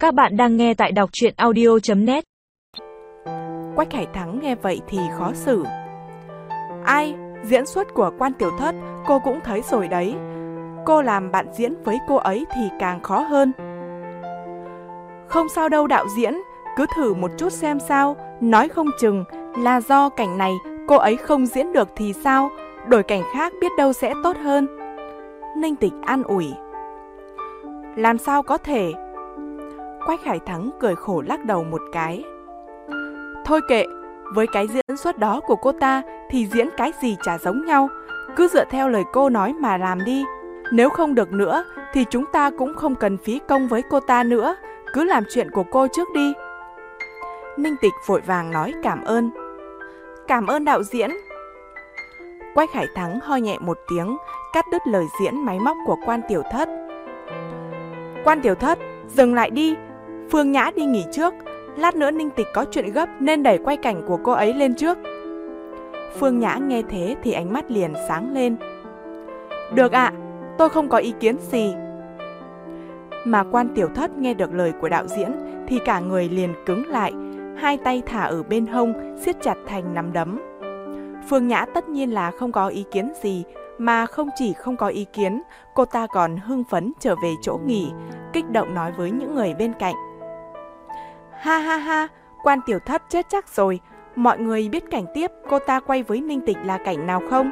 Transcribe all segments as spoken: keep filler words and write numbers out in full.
Các bạn đang nghe tại đọc truyện audio chấm net. Quách Hải Thắng nghe vậy thì khó xử. Ai, diễn xuất của Quan Tiểu Thất cô cũng thấy rồi đấy. Cô làm bạn diễn với cô ấy thì càng khó hơn. Không sao đâu đạo diễn, cứ thử một chút xem sao. Nói không chừng là do cảnh này cô ấy không diễn được thì sao, đổi cảnh khác biết đâu sẽ tốt hơn. Ninh Tịch an ủi. Làm sao có thể? Quách Hải Thắng cười khổ lắc đầu một cái. Thôi kệ, với cái diễn xuất đó của cô ta thì diễn cái gì chả giống nhau. Cứ dựa theo lời cô nói mà làm đi. Nếu không được nữa thì chúng ta cũng không cần phí công với cô ta nữa. Cứ làm chuyện của cô trước đi. Ninh Tịch vội vàng nói cảm ơn. Cảm ơn đạo diễn. Quách Hải Thắng ho nhẹ một tiếng, cắt đứt lời diễn máy móc của Quan Tiểu Thất. Quan Tiểu Thất, dừng lại đi. Phương Nhã đi nghỉ trước. Lát nữa Ninh Tịch có chuyện gấp nên đẩy quay cảnh của cô ấy lên trước. Phương Nhã nghe thế thì ánh mắt liền sáng lên. Được ạ, à, tôi không có ý kiến gì. Mà Quan Tiểu Thất nghe được lời của đạo diễn thì cả người liền cứng lại, hai tay thả ở bên hông, siết chặt thành nắm đấm. Phương Nhã tất nhiên là không có ý kiến gì, mà không chỉ không có ý kiến, cô ta còn hưng phấn trở về chỗ nghỉ, kích động nói với những người bên cạnh. Ha ha ha, Quan Tiểu Thất chết chắc rồi. Mọi người biết cảnh tiếp cô ta quay với Ninh Tịch là cảnh nào không?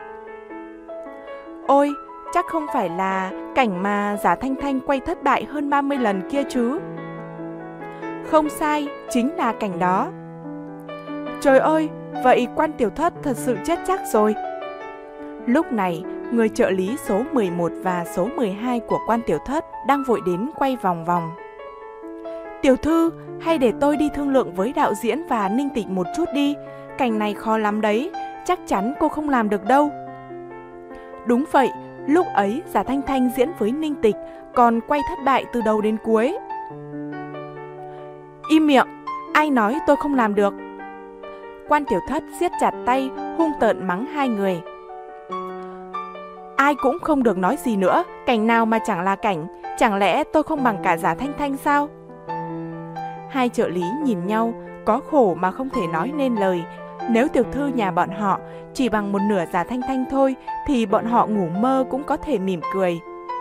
Ôi, chắc không phải là cảnh mà Giả Thanh Thanh quay thất bại hơn ba mươi lần kia chứ? Không sai, chính là cảnh đó. Trời ơi, vậy Quan Tiểu Thất thật sự chết chắc rồi. Lúc này, người trợ lý số mười một và số mười hai của Quan Tiểu Thất đang vội đến quay vòng vòng. Tiểu thư, hay để tôi đi thương lượng với đạo diễn và Ninh Tịch một chút đi. Cảnh này khó lắm đấy, chắc chắn cô không làm được đâu. Đúng vậy, lúc ấy Giả Thanh Thanh diễn với Ninh Tịch, còn quay thất bại từ đầu đến cuối. Im miệng, ai nói tôi không làm được? Quan Tiểu Thất siết chặt tay, hung tợn mắng hai người. Ai cũng không được nói gì nữa, cảnh nào mà chẳng là cảnh, chẳng lẽ tôi không bằng cả Giả Thanh Thanh sao? Hai trợ lý nhìn nhau, có khổ mà không thể nói nên lời. Nếu tiểu thư nhà bọn họ chỉ bằng một nửa Giả Thanh Thanh thôi thì bọn họ ngủ mơ cũng có thể mỉm cười.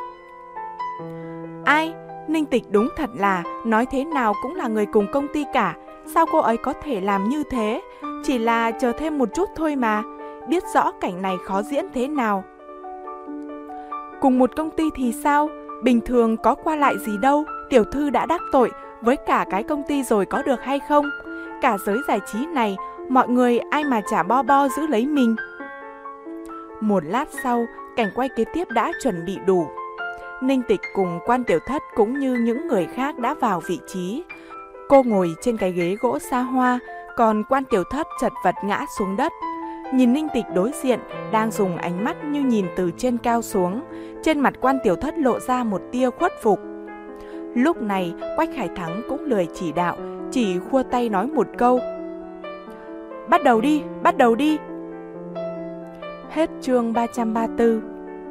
Ai, Ninh Tịch đúng thật là nói thế nào cũng là người cùng công ty cả. Sao cô ấy có thể làm như thế? Chỉ là chờ thêm một chút thôi mà. Biết rõ cảnh này khó diễn thế nào. Cùng một công ty thì sao? Bình thường có qua lại gì đâu. Tiểu thư đã đắc tội với cả cái công ty rồi có được hay không? Cả giới giải trí này, mọi người ai mà chả bo bo giữ lấy mình. Một lát sau, cảnh quay kế tiếp đã chuẩn bị đủ. Ninh Tịch cùng Quan Tiểu Thất cũng như những người khác đã vào vị trí. Cô ngồi trên cái ghế gỗ xa hoa, còn Quan Tiểu Thất chật vật ngã xuống đất. Nhìn Ninh Tịch đối diện, đang dùng ánh mắt như nhìn từ trên cao xuống. Trên mặt Quan Tiểu Thất lộ ra một tia khuất phục. Lúc này, Quách Hải Thắng cũng lười chỉ đạo, chỉ khua tay nói một câu. Bắt đầu đi, bắt đầu đi. Hết chương ba trăm ba mươi tư.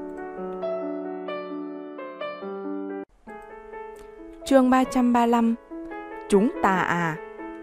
Chương ba trăm ba mươi lăm. Chúng ta à.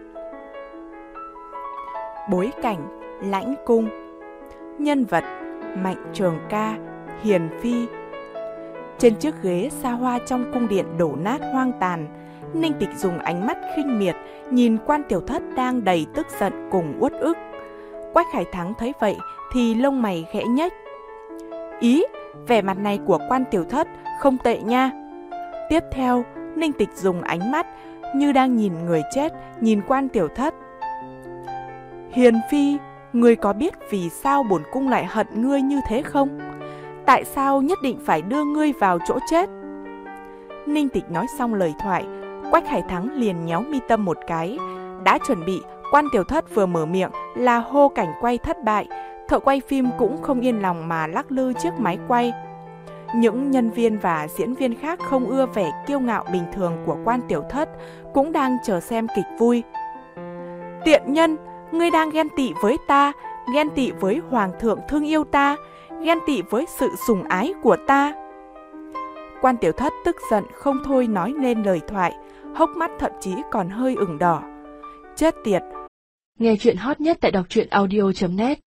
Bối cảnh, Lãnh Cung. Nhân vật, Mạnh Trường Ca, Hiền Phi. Trên chiếc ghế xa hoa trong cung điện đổ nát hoang tàn, Ninh Tịch dùng ánh mắt khinh miệt nhìn Quan Tiểu Thất đang đầy tức giận cùng uất ức. Quách Hải Thắng thấy vậy thì lông mày khẽ nhếch. Ý, vẻ mặt này của Quan Tiểu Thất không tệ nha. Tiếp theo, Ninh Tịch dùng ánh mắt như đang nhìn người chết nhìn Quan Tiểu Thất. Hiền Phi, ngươi có biết vì sao bổn cung lại hận ngươi như thế không? Tại sao nhất định phải đưa ngươi vào chỗ chết? Ninh Tịch nói xong lời thoại, Quách Hải Thắng liền nhéo mi tâm một cái. Đã chuẩn bị, Quan Tiểu Thất vừa mở miệng là hô cảnh quay thất bại. Thợ quay phim cũng không yên lòng mà lắc lư chiếc máy quay. Những nhân viên và diễn viên khác không ưa vẻ kiêu ngạo bình thường của Quan Tiểu Thất, cũng đang chờ xem kịch vui. Tiện nhân, ngươi đang ghen tị với ta, ghen tị với Hoàng thượng thương yêu ta, ghen tị với sự sủng ái của ta. Quan Tiểu Thất tức giận không thôi nói lên lời thoại, hốc mắt thậm chí còn hơi ửng đỏ. Chết tiệt! Nghe chuyện hot nhất tại đọc truyện audio chấm net